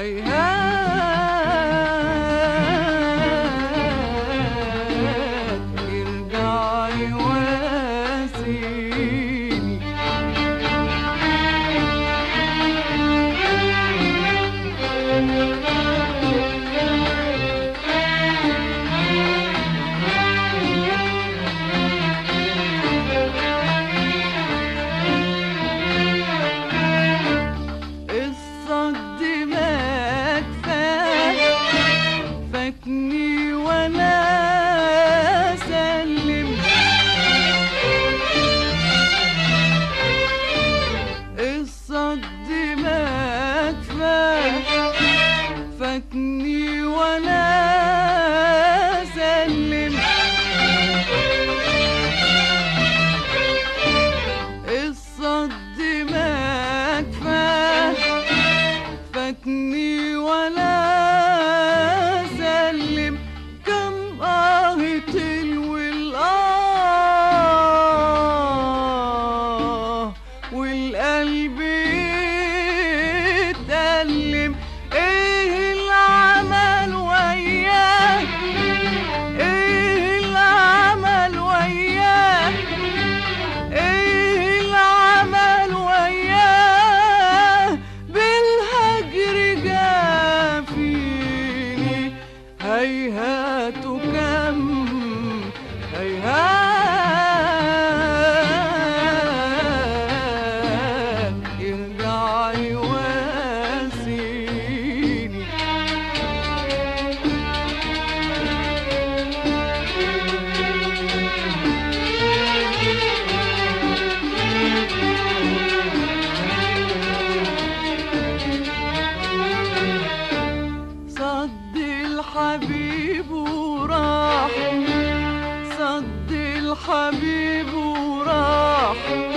هيهات ارجعي واسيني. الصد ما كفاية فاتني وانا سلم. الصد ما كفاية فاتني وانا سلم. الصد ما كفاية فاتني ولا سلم. كم تلو الآه والقلب يتألم. ايه العمل وياك؟ ايه العمل وياك؟ ايه العمل وياه؟ بالهجر جافيني. هيهات كم هيهات ارجعي واسيني. صد الحبيب وراح، صد الحبيب وراح،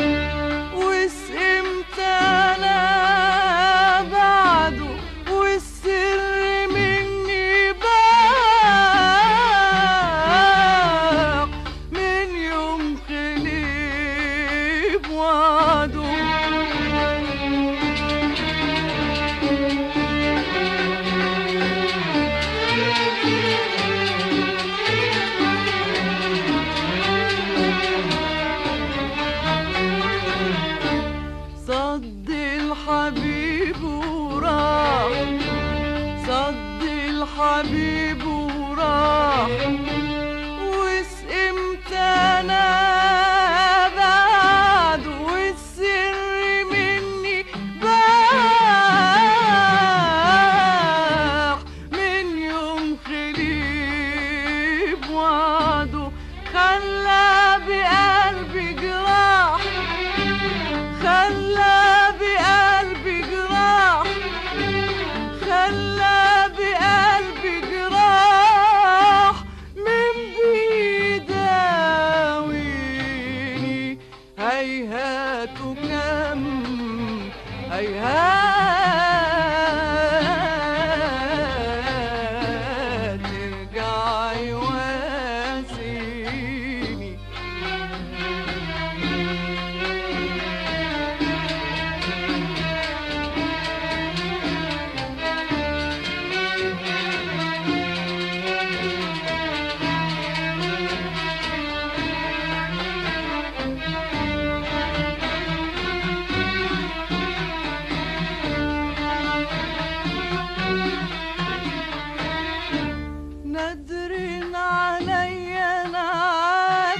وسقمت انا بعده، والسر مني باع من يوم خلي بوعده. صد الحبيب وراح، صد الحبيب وراح، وسقمت انا بعده، والسر مني باع من يوم خلي بوعده. خلى بقلبي جراح، خلى بقلبي جراح، خلى بقلبي جراح من بيداويني. هيهات كم هيهات ارجعي واسيني. نادر عليا نعاد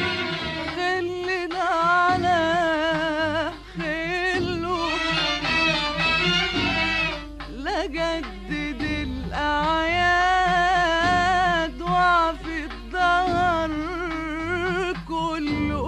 خلنا على خله، لجدد الأعياد وعفي الدهر كله.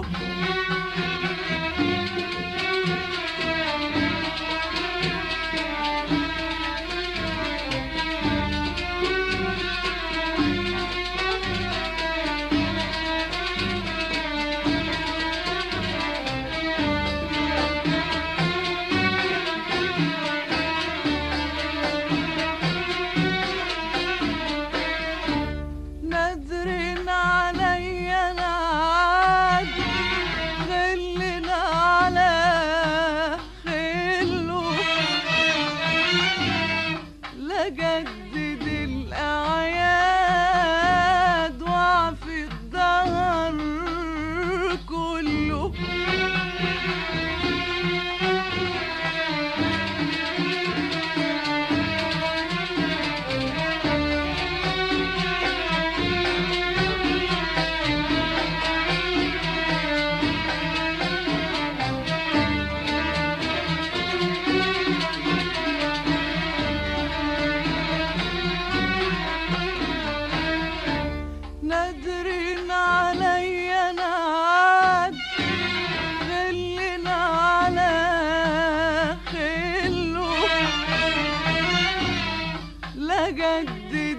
لجدد الأعياد وعفي الدهر كله. نادرين عليا نعاد خلنا على خله، لجدد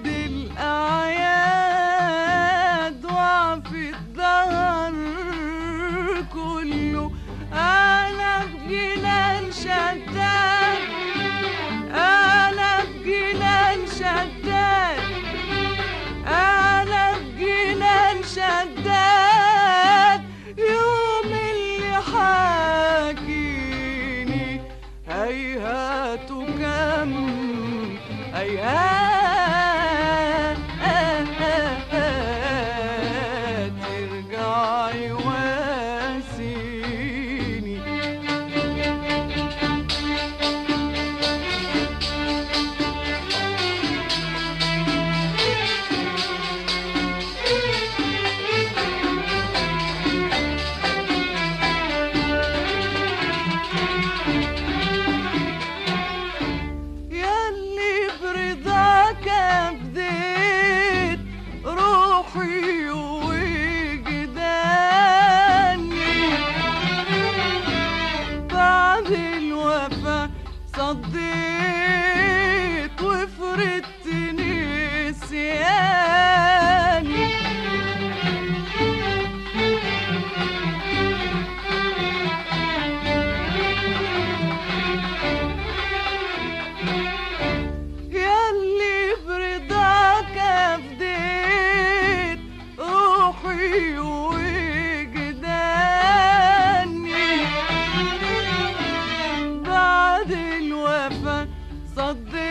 الأعياد وعفي الدهر كله. أنا بجنان شداد، أنا بجنان شداد، أنا بجنان شداد، يوم اللي حاكيني هيهات كم هيهات ترجعي واسيني. ياللي برضاك ابديت روحي وجداني، بعد الوفا صديت وفرضت نسياني. ياللي برضاك افديت روحي وجداني، بعد الوفا صديت